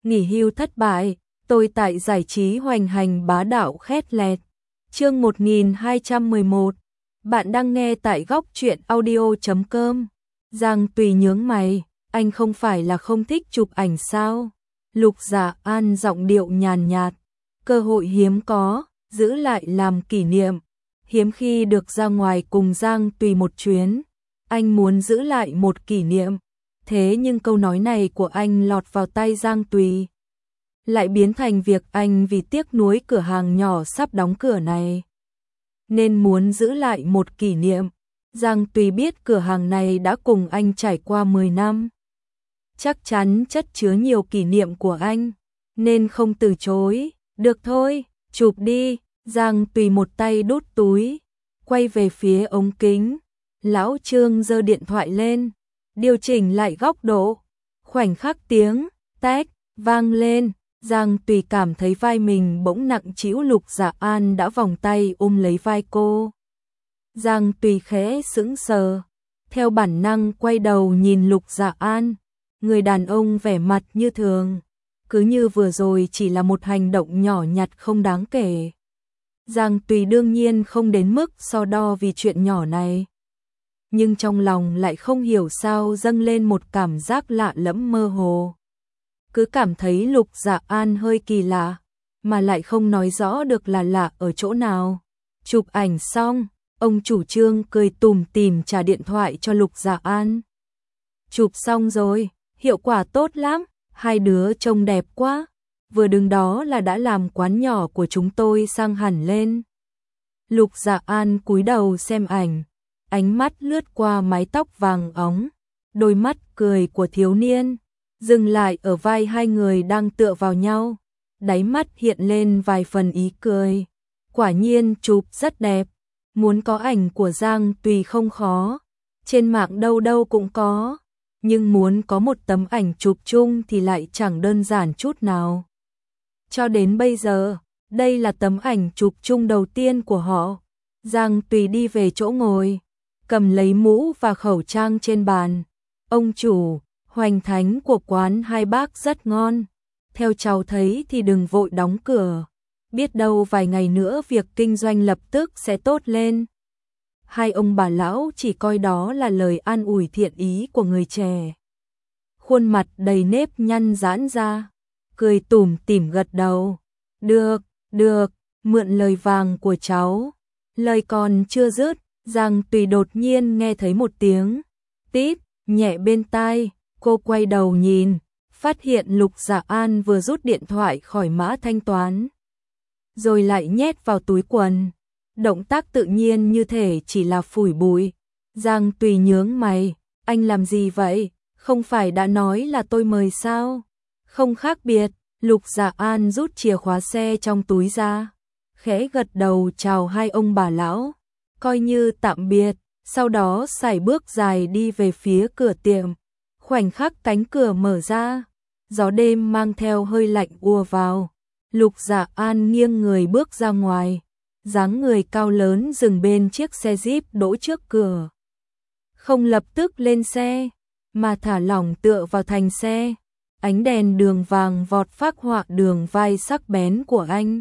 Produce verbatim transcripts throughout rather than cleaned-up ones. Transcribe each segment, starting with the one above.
nghỉ hưu thất bại, tôi tại giải trí hoành hành bá đạo khét lẹt. Chương một nghìn hai trăm mười một. Bạn đang nghe tại góc truyện audio chấm com. Giang Tùy nhướng mày, anh không phải là không thích chụp ảnh sao? Lục Dạ An giọng điệu nhàn nhạt, cơ hội hiếm có, giữ lại làm kỷ niệm. Hiếm khi được ra ngoài cùng Giang Tùy một chuyến, anh muốn giữ lại một kỷ niệm. Thế nhưng câu nói này của anh lọt vào tay Giang Tùy, lại biến thành việc anh vì tiếc nuối cửa hàng nhỏ sắp đóng cửa này, nên muốn giữ lại một kỷ niệm. Giang Tùy biết cửa hàng này đã cùng anh trải qua mười năm. Chắc chắn chất chứa nhiều kỷ niệm của anh, nên không từ chối. Được thôi, chụp đi. Giang Tùy một tay đút túi, quay về phía ống kính. Lão Trương giơ điện thoại lên, điều chỉnh lại góc độ. Khoảnh khắc tiếng tách vang lên, Giang Tùy cảm thấy vai mình bỗng nặng trĩu. Lục Dạ An đã vòng tay ôm lấy vai cô. Giang Tùy khẽ sững sờ, theo bản năng quay đầu nhìn Lục Dạ An. Người đàn ông vẻ mặt như thường, cứ như vừa rồi chỉ là một hành động nhỏ nhặt không đáng kể. Giang Tùy đương nhiên không đến mức so đo vì chuyện nhỏ này, nhưng trong lòng lại không hiểu sao dâng lên một cảm giác lạ lẫm mơ hồ. Cứ cảm thấy Lục Dạ An hơi kỳ lạ, mà lại không nói rõ được là lạ ở chỗ nào. Chụp ảnh xong, ông chủ Trương cười tủm tỉm trả điện thoại cho Lục Dạ An. Chụp xong rồi, hiệu quả tốt lắm, hai đứa trông đẹp quá. Vừa đứng đó là đã làm quán nhỏ của chúng tôi sang hẳn lên. Lục Dạ An cúi đầu xem ảnh, ánh mắt lướt qua mái tóc vàng óng, đôi mắt cười của thiếu niên, dừng lại ở vai hai người đang tựa vào nhau. Đáy mắt hiện lên vài phần ý cười. Quả nhiên chụp rất đẹp. Muốn có ảnh của Giang Tùy không khó, trên mạng đâu đâu cũng có. Nhưng muốn có một tấm ảnh chụp chung thì lại chẳng đơn giản chút nào. Cho đến bây giờ, đây là tấm ảnh chụp chung đầu tiên của họ. Giang Tùy đi về chỗ ngồi, cầm lấy mũ và khẩu trang trên bàn. Ông chủ, hoành thánh của quán hai bác rất ngon. Theo cháu thấy thì đừng vội đóng cửa. Biết đâu vài ngày nữa việc kinh doanh lập tức sẽ tốt lên. Hai ông bà lão chỉ coi đó là lời an ủi thiện ý của người trẻ. Khuôn mặt đầy nếp nhăn giãn ra, cười tủm tỉm gật đầu. Được, được, mượn lời vàng của cháu. Lời còn chưa dứt, Giang Tùy đột nhiên nghe thấy một tiếng tít nhẹ bên tai. Cô quay đầu nhìn, phát hiện Lục Dạ An vừa rút điện thoại khỏi mã thanh toán, rồi lại nhét vào túi quần. Động tác tự nhiên như thể chỉ là phủi bụi. Giang Tùy nhướng mày, anh làm gì vậy? Không phải đã nói là tôi mời sao? Không khác biệt. Lục Dạ An rút chìa khóa xe trong túi ra, khẽ gật đầu chào hai ông bà lão, coi như tạm biệt, sau đó sải bước dài đi về phía cửa tiệm. Khoảnh khắc cánh cửa mở ra, gió đêm mang theo hơi lạnh ùa vào. Lục Dạ An nghiêng người bước ra ngoài, dáng người cao lớn dừng bên chiếc xe Jeep đỗ trước cửa. Không lập tức lên xe, mà thả lỏng tựa vào thành xe. Ánh đèn đường vàng vọt phác họa đường vai sắc bén của anh.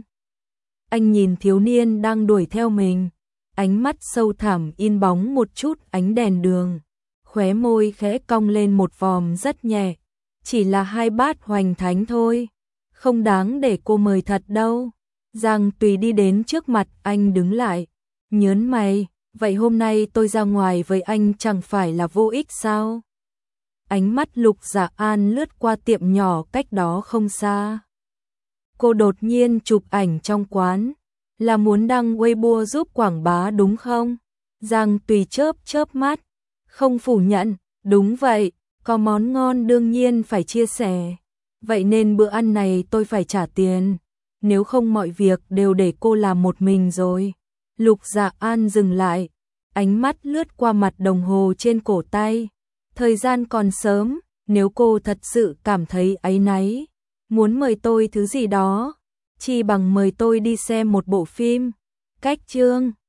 Anh nhìn thiếu niên đang đuổi theo mình, ánh mắt sâu thẳm in bóng một chút ánh đèn đường. Khóe môi khẽ cong lên một vòng rất nhẹ. Chỉ là hai bát hoành thánh thôi, không đáng để cô mời thật đâu. Giang Tùy đi đến trước mặt anh đứng lại, nhớn mày, vậy hôm nay tôi ra ngoài với anh chẳng phải là vô ích sao? Ánh mắt Lục Dạ An lướt qua tiệm nhỏ cách đó không xa. Cô đột nhiên chụp ảnh trong quán, là muốn đăng Weibo giúp quảng bá đúng không? Giang Tùy chớp chớp mắt, không phủ nhận, đúng vậy, có món ngon đương nhiên phải chia sẻ. Vậy nên bữa ăn này tôi phải trả tiền, nếu không mọi việc đều để cô làm một mình rồi. Lục Dạ An dừng lại, ánh mắt lướt qua mặt đồng hồ trên cổ tay. Thời gian còn sớm, nếu cô thật sự cảm thấy áy náy, muốn mời tôi thứ gì đó, chi bằng mời tôi đi xem một bộ phim. Cách chương